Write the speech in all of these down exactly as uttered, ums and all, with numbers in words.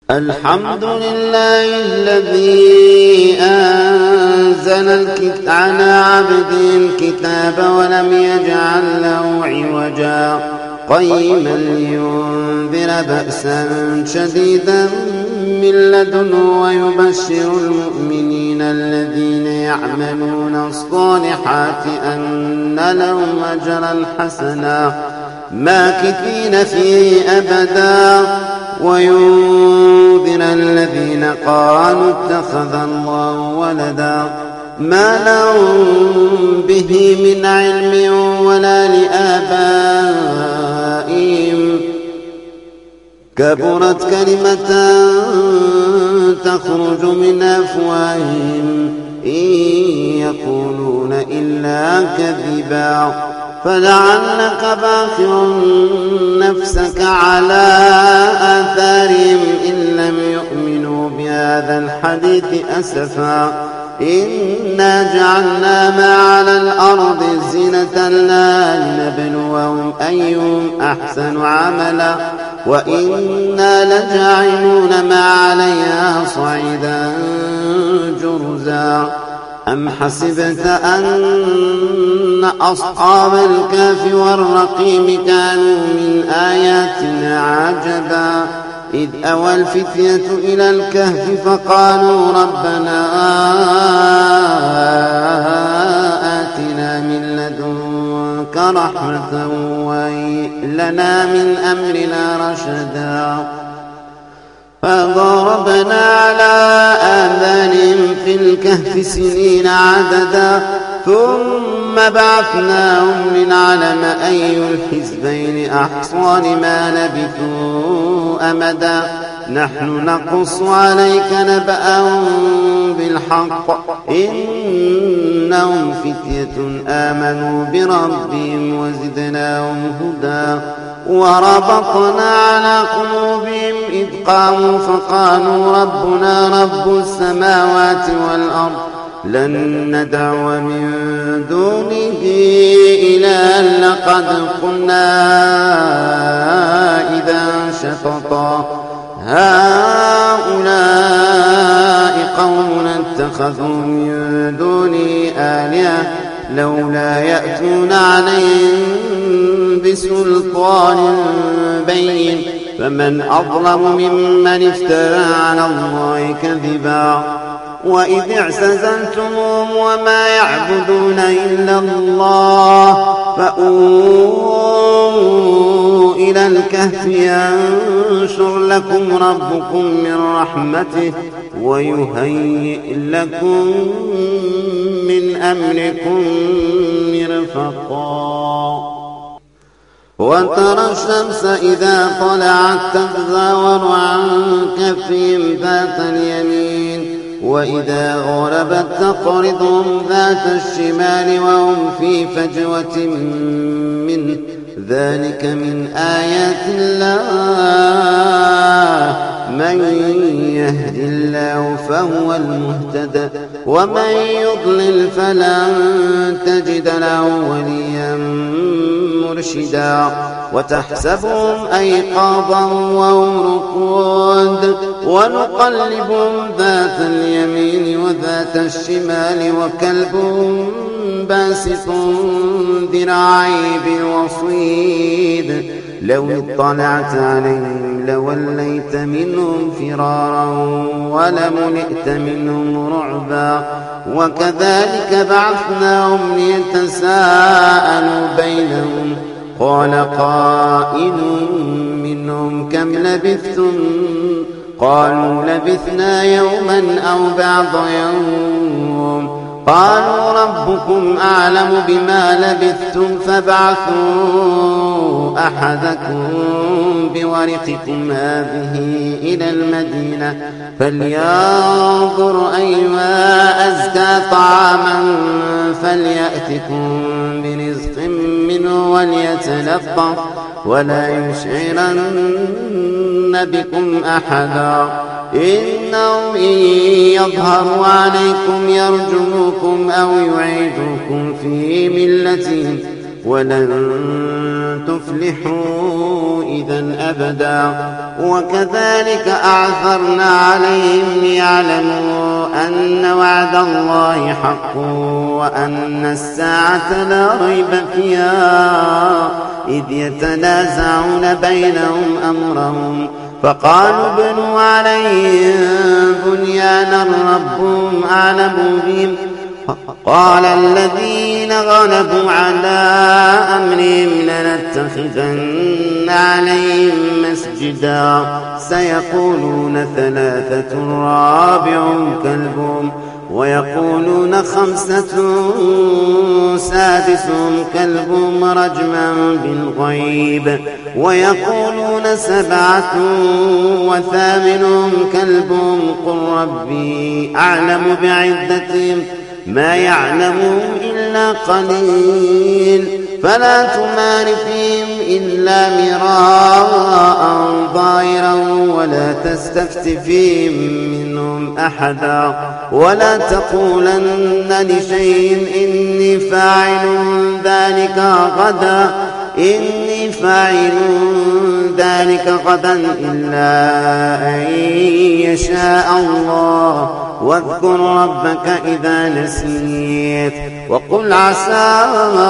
الحمد لله الذي أنزل على عبده الكتاب ولم يجعل له عوجا قيما لينذر بأسا شديدا من لدنه ويبشر المؤمنين الذين يعملون الصالحات أن لهم أجرا حسنا ماكثين فيه أبدا وينذر الذين قالوا اتخذ الله ولدا ما لهم به من علم ولا لآبائهم كبرت كلمة تخرج من أفواههم إن يقولون إلا كذبا فلعلك باخع نفسك على آثارهم إن لم يؤمنوا بهذا الحديث أسفا إنا جعلنا ما على الأرض زينة لها لنبلوهم أيهم أحسن عملا وإنا لجاعلون ما عليها صعيدا جرزا أم حسبت أن أصحاب الكهف والرقيم كانوا من آياتنا عجبا إذ أوى الفتية إلى الكهف فقالوا ربنا آتنا من لدنك رحمة وهيئ لنا من أمرنا رشدا فضربنا على آذانهم في الكهف سنين عددا ثم بعثناهم لنعلم أي الحزبين أحصى لما لبثوا أمدا نحن نقص عليك نبأهم بالحق إنهم فتية آمنوا بربهم وزدناهم هدى وربطنا على قلوبهم إذ قاموا فقالوا ربنا رب السماوات والأرض لن ندعو من دونه إلها لقد قلنا إذا شططا هؤلاء قوم اتخذوا من دونه آلهة لولا يأتون عليهم بسلطان بين فمن أظلم ممن افترى على الله كذبا وإذ اعتزلتموهم وما يعبدون إلا الله فأووا إلى الكهف ينشر لكم ربكم من رحمته ويهيئ لكم من أمركم مرفقا وترى الشمس إذا طلعت تزاور عن كفهم ذات اليمين وإذا غربت تقرضهم ذات الشمال وهم في فجوة منه ذلك من آيات الله من يهد الله فهو المهتد ومن يضلل فلن تجد له وليا مرشدا وتحسبهم أيقاظا وهم رقود ونقلبهم ذات اليمين وذات الشمال وكلبهم باسط ذراعيه بالوصيد لو اطلعت عليهم لوليت منهم فرارا ولملئت منهم رعبا وكذلك بعثناهم ليتساءلوا بينهم قال قائل منهم كم لبثتم قالوا لبثنا يوما أو بعض يوم قالوا ربكم أعلم بما لبثتم فابعثوا أحدكم بورقكم هذه إلى المدينة فلينظر أيها أزكى طعاما فليأتكم برزق منه وليتلطف ولا يشعرن بكم أحدا إنهم إن يظهروا عليكم يرجموكم أو يعيدوكم في ملتهم ولن تفلحوا إذا أبدا. وكذلك أعثرنا عليهم ليعلموا أن وعد الله حق وأن الساعة لا ريب فيها إذ يتنازعون بينهم أمرهم فقالوا ابنوا عليهم بنيانا ربهم أعلم بهم. قال الذين غلبوا على أمرهم لنتخذن عليهم مسجدا سيقولون ثلاثة رابعهم كلبهم ويقولون خمسة سادسهم كلبهم رجما بالغيب ويقولون سبعة وثامنهم كلبهم قل ربي أعلم بعدتهم ما يعلمهم إلا قليل فلا تمار فيهم إلا مراء ظاهرا ولا تستفت فيهم منهم أحدا ولا تقولن لشيء إني فاعل ذلك غدا إني فاعل ذلك غدا إلا أن يشاء الله واذكر ربك إذا نسيت وقل عسى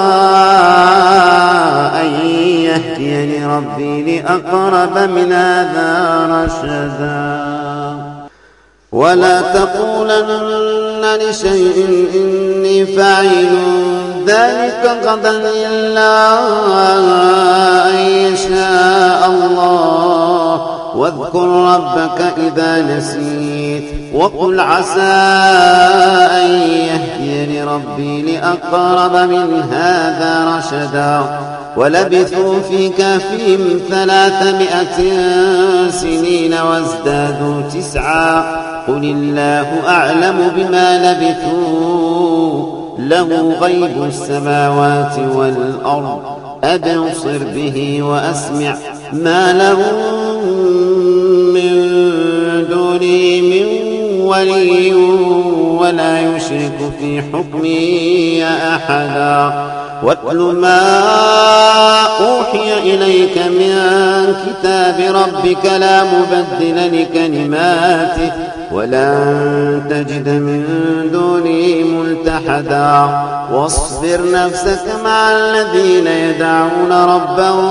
أن يهديني ربي لأقرب من هذا رشدا. ولا تقولن لشيء إني فاعل ذلك غدا إلا أن يشاء الله واذكر ربك إذا نسيت وقل عسى أن يهديني ربي لأقرب من هذا رشدا. ولبثوا في كهفهم ثلاثمائة سنين وازدادوا تسعا قل الله أعلم بما لبثوا له غيب السماوات والأرض أبصر به وأسمع ما له من دونه من ولي ولا يشرك في حكمه أحدا. واتل ما أوحي إليك من كتاب ربك لا مبدل لكلماته ولن تجد من دونه ملتحدا. واصبر نفسك مع الذين يدعون ربهم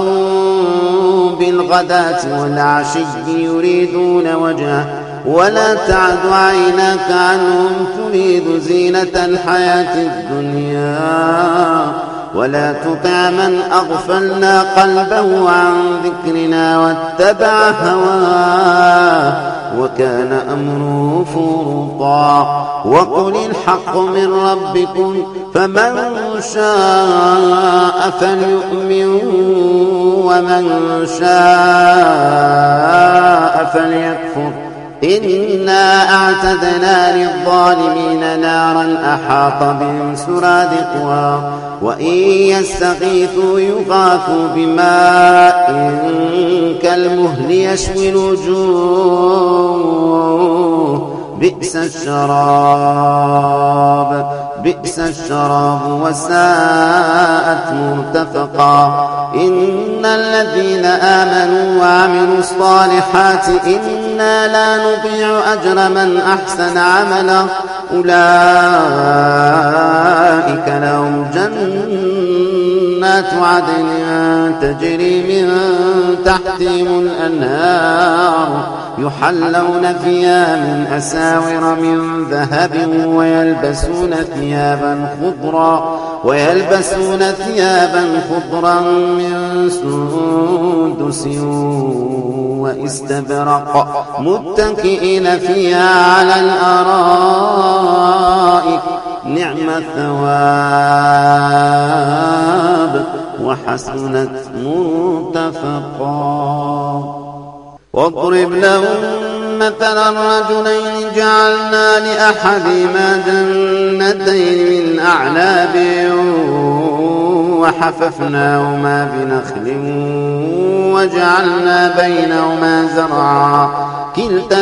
بالغداة والعشي يريدون وجهه ولا تعد عيناك عنهم تريد زينة الحياة الدنيا ولا تطع من أغفلنا قلبه عن ذكرنا واتبع هواه وكان أمره فرطا. وقل الحق من ربكم فمن شاء فليؤمن ومن شاء فليكفر إنا أعتدنا للظالمين نارا أحاط بهم سرادقها وإن يستغيثوا يغاثوا بماء كالمهل يشوي الوجوه بئس الشراب بئس الشراب وساءت مرتفقا. إن الذين آمنوا وعملوا الصالحات إنا لا نضيع أجر من أحسن عملا أولئك لهم جنات عدن تجري من تحتهم الأنهار يحلون فيها من أساور من ذهب ويلبسون ثيابا خضرا ويلبسون ثيابا خضرا من سندس واستبرق متكئين فيها على الأرائك نعم الثواب وحسنت مرتفقا. واضرب لهم مثلا رجلين جعلنا لأحدهما جنتين من أعناب وحففناهما بنخل وجعلنا بينهما زرعا كلتا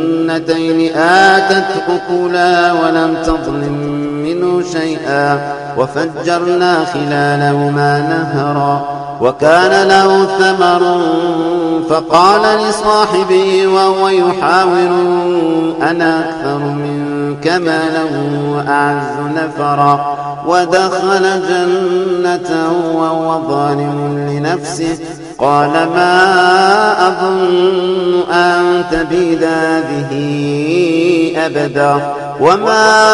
الجنتين آتت أكلها ولم تظلم منه شيئا وفجرنا خلالهما نهرا وكان له ثمر فقال لصاحبه وهو يحاور أنا أكثر منك مالا وأعز نفرا ودخل جنته وهو ظالم لنفسه قال ما أظن أن تبيد هذه أبدا وما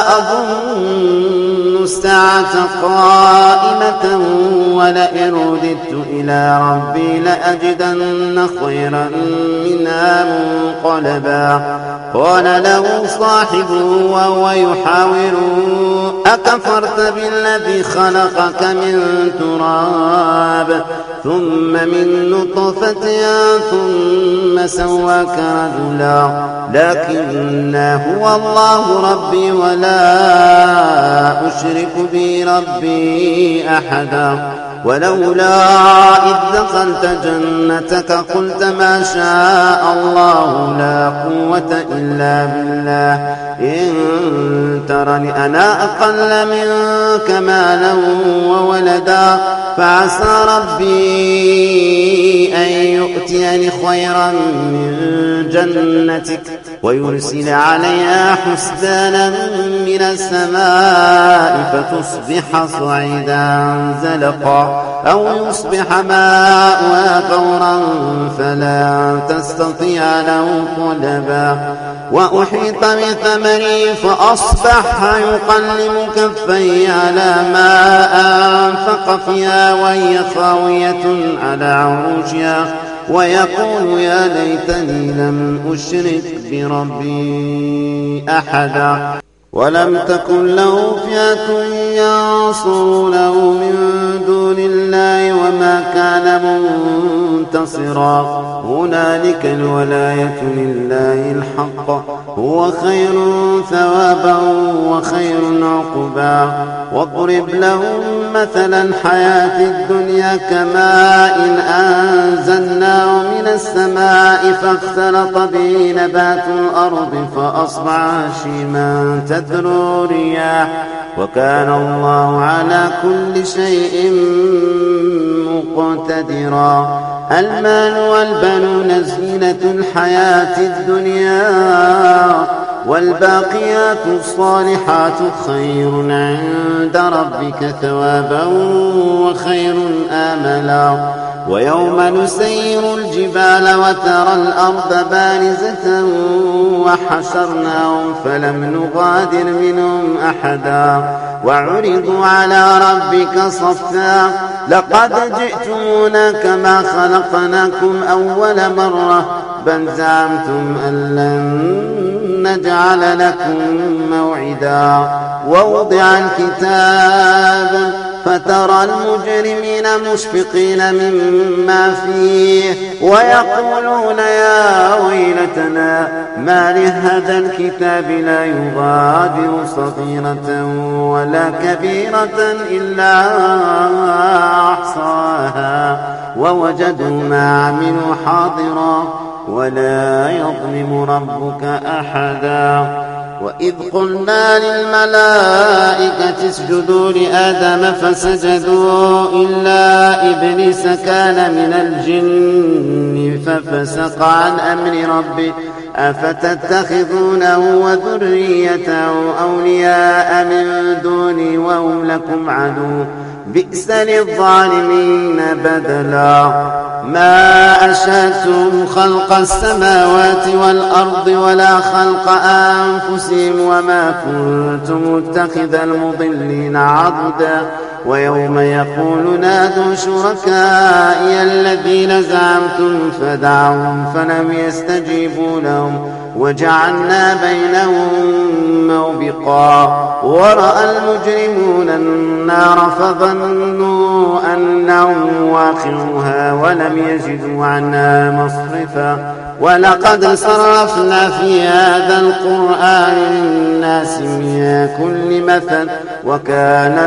أظن الساعة قائمة ولئن رددت إلى ربي لأجدن خيرا منها منقلبا قال له صاحبه وهو يحاوره أكفرت بالذي خلقك من تراب ثم من نطفة ثم سواك رجلا لكن هو الله ربي ولا أشرك بربي أحدا ولولا إذ دخلت جنتك قلت ما شاء الله لا قوة إلا بالله إن ترني أنا أقل منك مالا وولدا فعسى ربي أن يؤتيني خيرا من جنتك ويرسل عليها حسبانا من السماء فتصبح صعيدا زلقا أو يصبح ماؤها غورا فلا تستطيع له طلبا وأحيط بثمره فأصبح يقلب كفيه على ما أنفق فيها وهي خاوية على عروشها ويقول يا ليتني لم أشرك بربي أحدا ولم تكن له فئة ينصرونه من دون الله وما كان منتصرا هنالك الولاية لله الحق هو خير ثوابا وخير عقبا واضرب لهم مثلا حياة الدنيا كماء إن أنزلناه من السماء فاختلط به نبات الأرض فأصبح هشيما تذرو الرياح وكان الله على كل شيء مقتدرا المال والبنون زينة الحياة الدنيا والباقيات الصالحات خير عند ربك ثوابا وخير آملا ويوم نسير الجبال وترى الأرض بارزة وحشرناهم فلم نغادر منهم أحدا وعرضوا على ربك صفا لقد جئتمونا كما خلقناكم أول مرة بل زعمتم أن لن نجعل لكم موعدا ووضع الكتاب فترى المجرمين مشفقين مما فيه ويقولون يا ويلتنا ما لهذا الكتاب لا يغادر صغيرة ولا كبيرة إلا أحصاها ووجدوا ما عملوا حاضرا ولا يظلم ربك أحدا وإذ قلنا للملائكة اسجدوا لآدم فسجدوا إلا إبليس كان من الجن ففسق عن أمر ربه أفتتخذونه وذريته أولياء من دوني وهم لكم عدو بئس للظالمين بدلا ما أشهدتم خلق السماوات والأرض ولا خلق أنفسهم وما كنت متخذ المضلين عضدا ويوم يقول نادوا شركائي الذين زعمتم فدعوهم فلم يستجيبوا لهم وجعلنا بينهم موبقا ورأى المجرمون النار فظنوا أنهم واقعوها ولم يجدوا عنها مصرفا ولقد صرفنا في هذا القرآن للناس من كل مثل وكان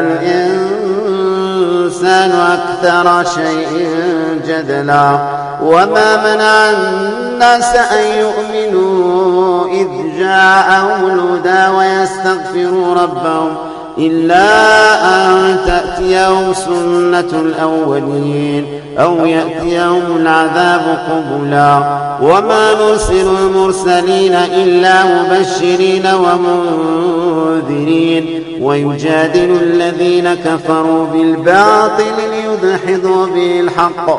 الإنسان أكثر شيء جدلا وما منع الناس أن يؤمنوا إذ جاءهم الهدى ويستغفروا ربهم إلا أن تأتيهم سنة الأولين أو يأتيهم العذاب قبلا وما نرسل المرسلين إلا مبشرين ومنذرين ويجادل الذين كفروا بالباطل ليدحضوا به الحق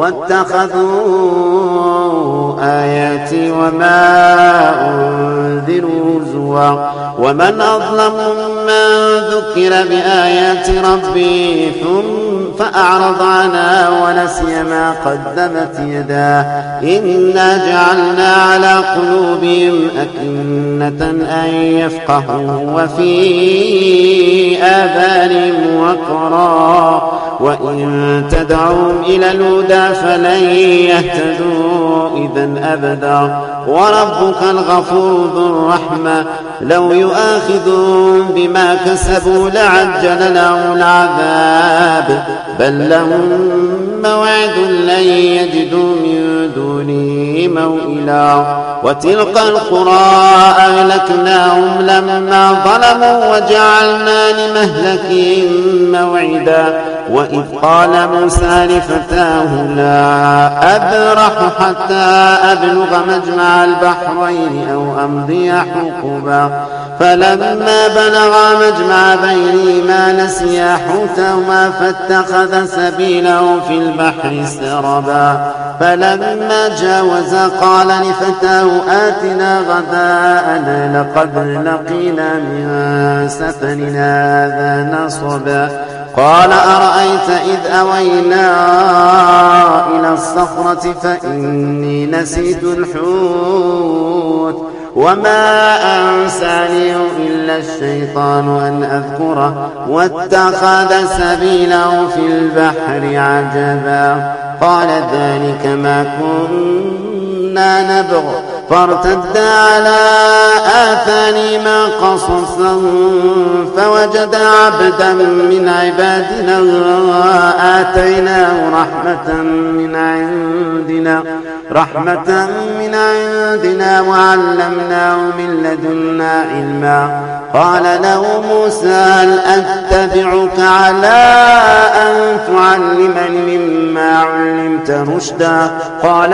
واتخذوا آياتي وما أنذروا هزوا ومن أظلم ممن ذكر بآيات ربه ثم فأعرض عنها ونسي ما قدمت يداه إنا جعلنا على قلوبهم أكنة أن يفقهوا وفي آذانهم وقرا وإن تدعوهم إلى الهدى فلن يهتدوا إذا أبدا وربك الغفور ذو الرحمة لو يؤاخذهم بما كسبوا لعجل لهم العذاب بل لهم موعد لن يجدوا من دونه موئلا وتلك القرى أهلكناهم لما ظلموا وجعلنا لمهلكهم موعدا وإذ قال موسى لفتاه لا أبرح حتى أبلغ مجمع البحرين أو أمضي حقبا فلما بلغا مجمع بينهما نسيا حوتهما فاتخذ سبيله في البحر سربا فلما جاوزا قال لفتاه آتنا غداءنا لقد لقينا من سفرنا هذا نصبا قال أرأيت إذ أوينا إلى الصخرة فإني نسيت الحوت وما أنسانيه إلا الشيطان أن أذكره واتخذ سبيله في البحر عجبا قال ذلك ما كنا نبغ فارتدا على آثارهما قصصا فوجد عبدا من عبادنا آتيناه رحمة من عندنا رحمة من عندنا وعلمناه من لدنا علما قال له موسى هل أتبعك على أن تعلمني مما علمت رشدا قال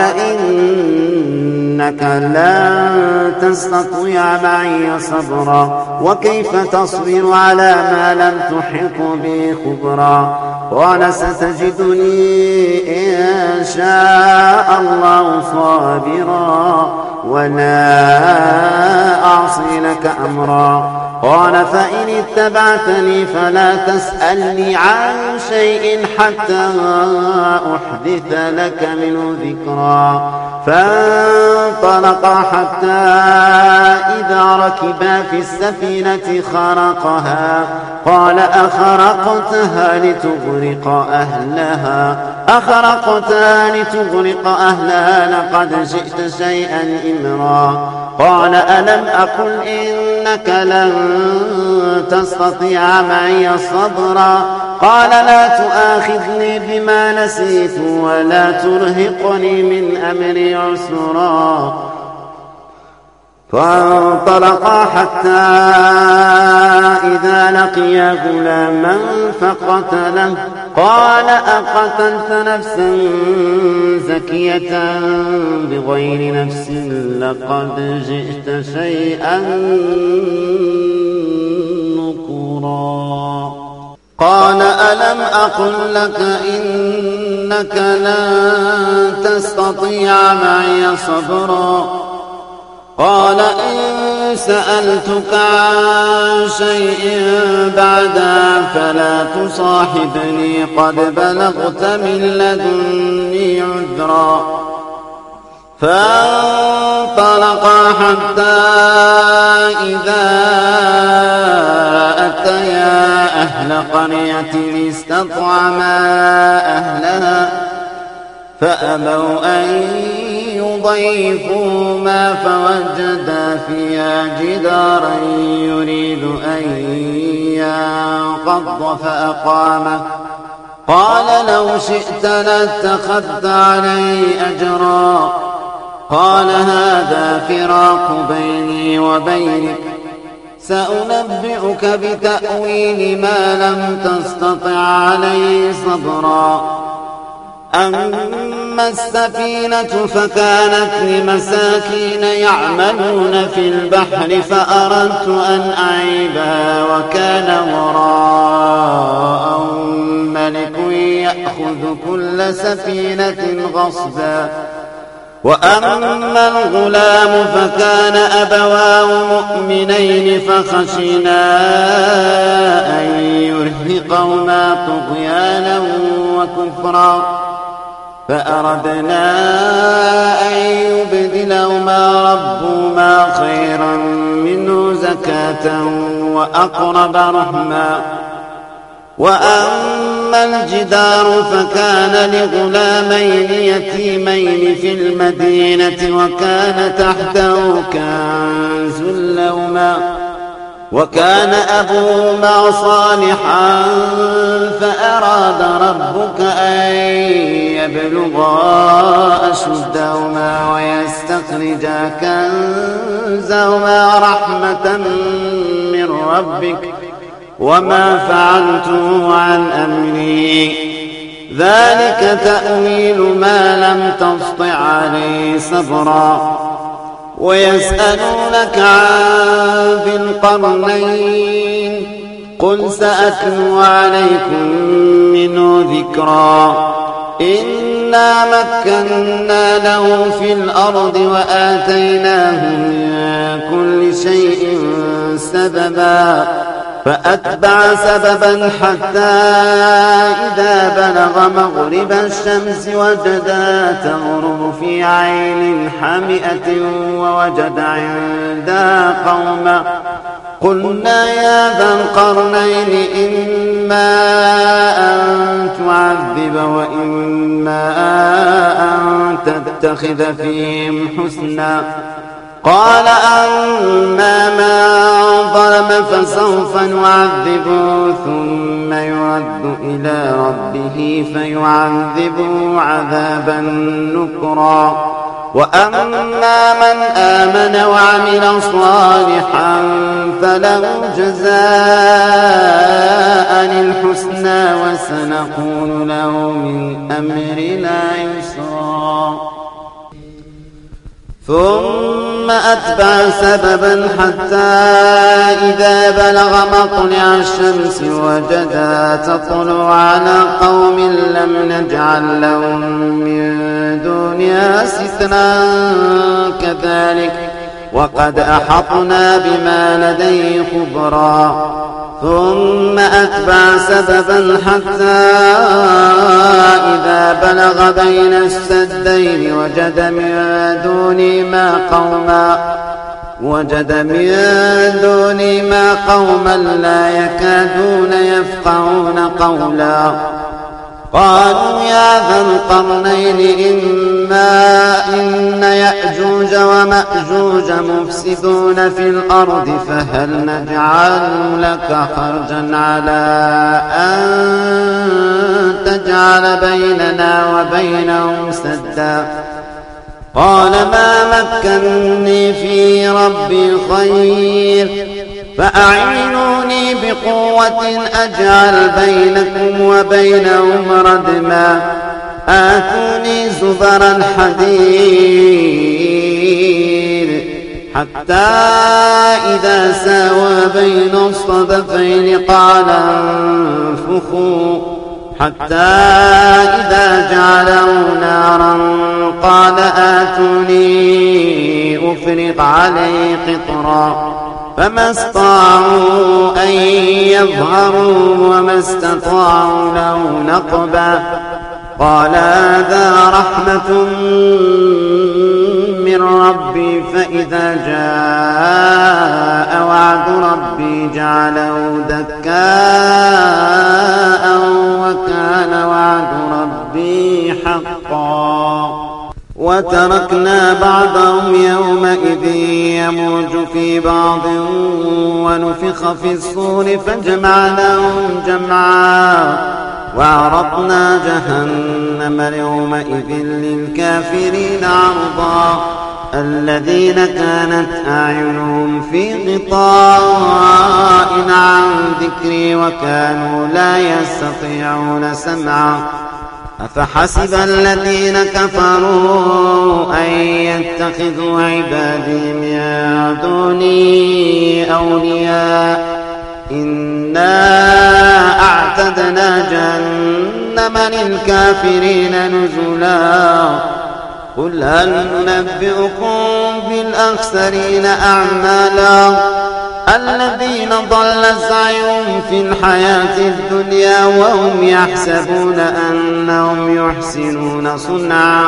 إنك لن تستطيع معي صبرا وكيف تصبر على ما لم تحط به خبرا قال ستجدني إن شاء الله صابرا ولا أعصي لك أمرا قال فإن اتبعتني فلا تسألني عن شيء حتى أحدث لك منه ذكرا فانطلقا حتى إذا ركبا في السفينة خرقها قال أخرقتها لتغرق أهلها أخرقتها لتغرق أهلها لقد جئت شيئا إمرا قال ألم أقل إنك لن تستطيع معي صبرا قال لا تؤاخذني بما نسيت ولا ترهقني من أمري عسرا فانطلقا حتى إذا لقيا غلاما فقتله قال أقتلت نفسا زكية بغير نفس لقد جئت شيئا نكرا قال ألم أقل لك إنك لن تستطيع معي صبرا قال إن سألتك عن شيء بعدها فلا تصاحبني قد بلغت من لدني عذرا فانطلقا حتى إذا أتيا أهل قرية استطعما أهلها فأبوا أن يضيفوهما فوجدا فيها جدارا يريد أن ينقض فأقامه قال لو شئت لاتخذت عليه أجرا قال هذا فراق بيني وبينك سأنبئك بتأويل ما لم تستطع عليه صبرا. أما السفينة فكانت لمساكين يعملون في البحر فأردت أن أعيبها وكان وراءهم ملك يأخذ كل سفينة غصبا. وأما الغلام فكان أبواه مؤمنين فخشينا أن يرهقهما طغيانا وكفرا فأردنا أن يبدلهما ربهما خيرا منه زكاة وأقرب رحما. وأما الجدار فكان لغلامين يتيمين في المدينة وكان تحته كنز لهما وكان أبوهما صالحا فأراد ربك أن يبلغا أشدهما ويستخرجا كنزهما رحمة من ربك وما فعلته عن أمري ذلك تأويل ما لم تسطع عليه صبرا. ويسألونك عن ذي القرنين قل سأتلو عليكم منه ذكرا. إنا مكنا له في الأرض وآتيناه من كل شيء سببا فأتبع سببا حتى إذا بلغ مغرب الشمس وجدها تغرب في عين حمئة ووجد عندها قوما قلنا يا ذا القرنين إما أن تعذب وإما أن تتخذ فيهم حسنا. قال أما من ظلم فسوف نعذبه ثم يرد إلى ربه فيعذبه عذابا نكرا. وأما من آمن وعمل صالحا فله جزاء الحسنى وسنقول له من أمرنا يسرا. ثم أتبع سببا حتى إذا بلغ مطلع الشمس وجدها تطلع على قوم لم نجعل لهم من دونها سترا كذلك وقد أحطنا بما لديه خبرا. ثم أتبع سببا حتى إذا بلغ بين السدين وجد من دونهما قوما وجد من دونهما قوما لا يكادون يفقهون قولا. قالوا يا ذا القرنين إما إن يأجوج ومأجوج مفسدون في الأرض فهل نجعل لك خرجا على أن تجعل بيننا وبينهم سدا. قال ما مكنني في ربي خير فأعينوني بقوة أجعل بينكم وبينهم ردما. آتوني زبر الحديد حتى إذا ساوى بين الصدفين قال انفخوا حتى إذا جعله نارا قال آتوني أفرغ عليه قطرا. فما استطاعوا أن يظهروا وما استطاعوا له نقبا. قال هذا رحمة من ربي فإذا جاء وعد ربي جعله دكاء وكان وعد ربي حقا. وتركنا بعضهم يومئذ يموج في بعض ونفخ في الصور فجمعناهم جمعا وعرضنا جهنم يومئذ للكافرين عرضا. الذين كانت أعينهم في غطاء عن ذكري وكانوا لا يستطيعون سمعا أفحسب الذين كفروا أن يتخذوا عبادي من دوني أولياء إنا أعتدنا جهنم للكافرين نزلا قل هل ننبئكم بالأخسرين أعمالا الذين ضل سعيهم في الحياة الدنيا وهم يحسبون أنهم يحسنون صنعا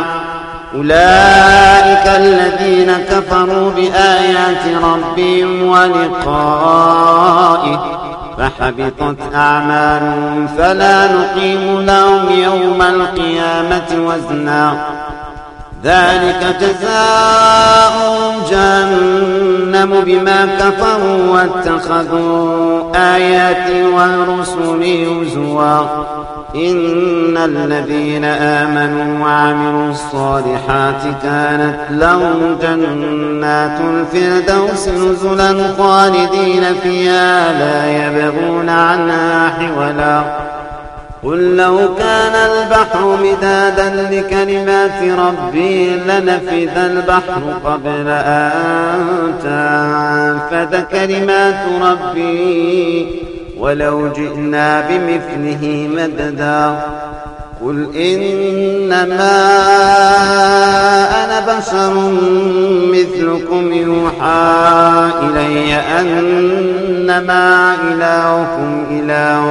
أولئك الذين كفروا بآيات ربهم ولقائه فحبطت أعمالهم فلا نقيم لهم يوم القيامة وزنا ذلك جزاؤهم جهنم بما كفروا واتخذوا آياتي ورسلي هزوا إن الذين آمنوا وعملوا الصالحات كانت لهم جنات الفردوس نزلا خالدين فيها لا يبغون عنها حولا قل لو كان البحر مدادا لكلمات ربي لنفذ البحر قبل أن تنفذ كلمات ربي ولو جئنا بمثله مددا قل إنما أنا بشر مثلكم يوحى إلي أنما إلهكم إله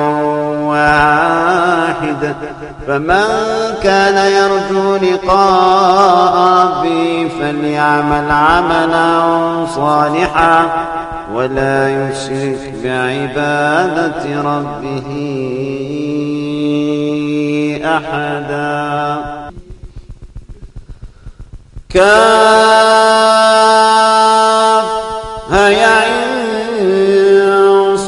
واحد فمن كان يرجو لقاء ربه فليعمل عملا صالحا ولا يشرك بعبادة ربه أحدا كافها يا عين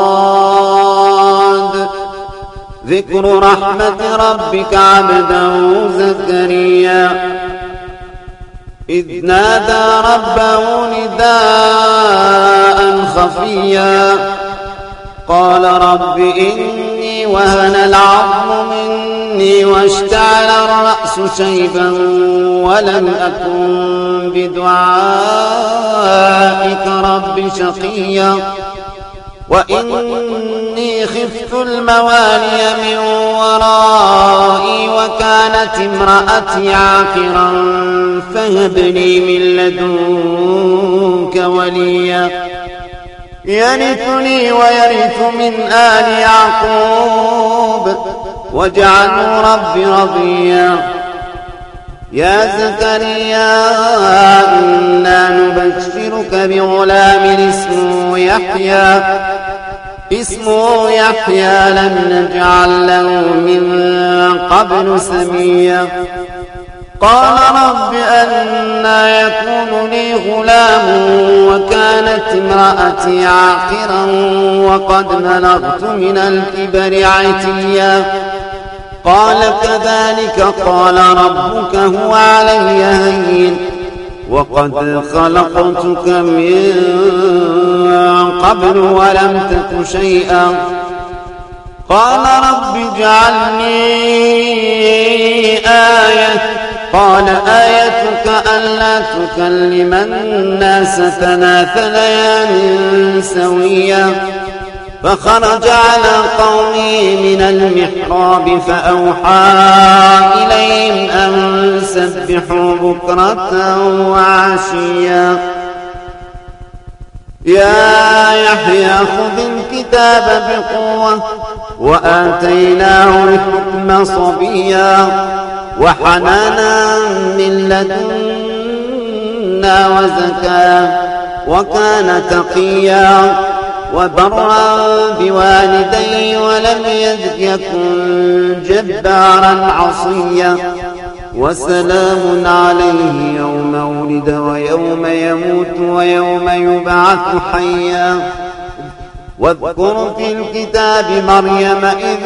صاد ذكر رحمة ربك عبده زكريا إذ نادى ربه نداء خفيا قال رب إني وهن العظم مني واشتعل الرأس شيبا ولم أكن بدعائك رب شقيا وإني خفت الموالي من ورائي وكانت امرأتي عاقرا فهب لي من لدنك وليا يرثني ويرث من آل يعقوب واجعله رب رضيا يا زكريا إنا نبشرك بغلام اسمه يحيى اسمه يحيى لم نجعل له من قبل سميا قال رب أنى يكون لي غلام وكانت امرأتي عاقرا وقد بلغت من الكبر عتيا قال كذلك قال ربك هو علي هين وقد خلقتك من قبل ولم تك شيئا قال رب اجعلني آية قال آيتك ألا تكلم الناس ثلاث ليال سويا فخرج على قومه من المحراب فأوحى إليهم أن سبحوا بكرة وعشيا يا يحيى خذ الكتاب بقوة وآتيناه الحكم صبيا وحنانا من لدنا وزكاة وكان تقيا وبرا بوالديه ولم يكن جبارا عصيا وسلام عليه يوم ولد ويوم يموت ويوم يبعث حيا واذكر في الكتاب مريم إذ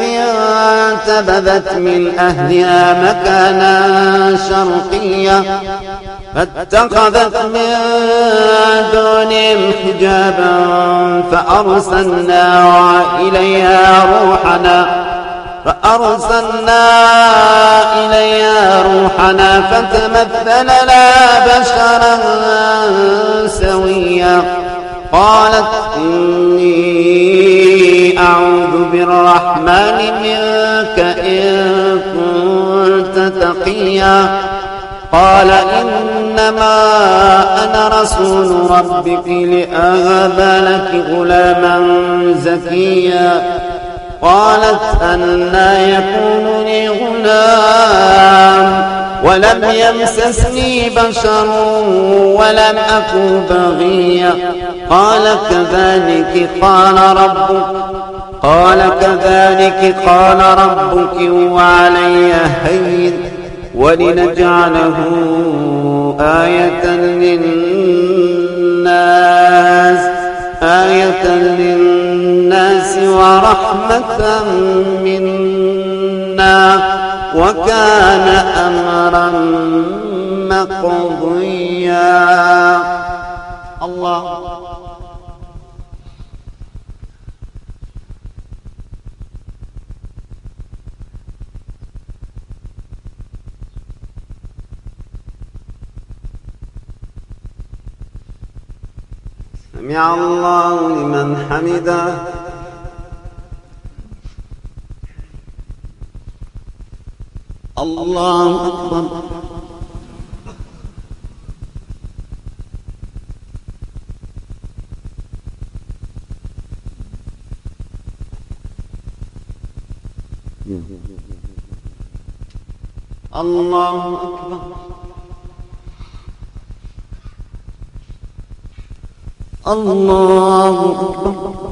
انتبذت من أهلها مكانا شرقيا فاتخذت من دونهم حجابا فأرسلنا إليها روحنا فأرسلنا إليها روحنا فتمثل لها بشرا سويا قالت إني أعوذ بالرحمن منك إن كنت تقيا قال إنما أنا رسول ربك لأهب لك غلاما زكيا قالت أنى يكون لي غلام ولم يمسسني بشر ولم أك بغيا قال كذلك قال ربك قال كذلك قال ربك وعلي هين ولنجعله آية للناس آية للناس ورحمة منا وكان أمرا مقضيا. الله سمع الله لمن حمده. الله أكبر. الله أكبر. الله أكبر.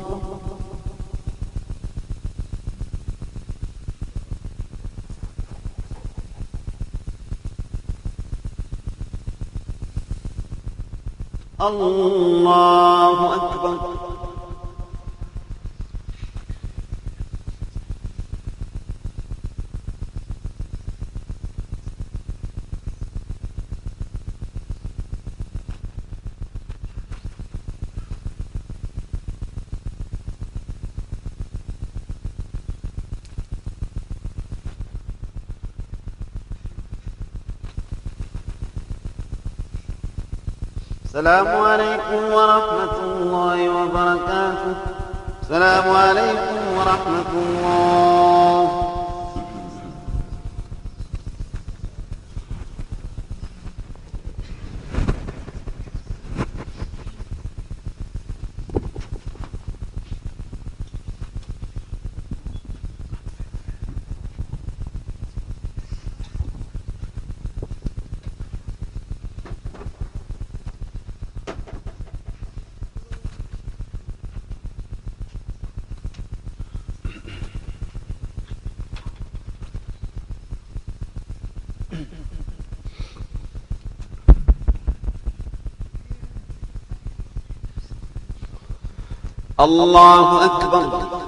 الله أكبر. السلام عليكم ورحمة الله وبركاته. السلام عليكم ورحمة الله. الله أكبر.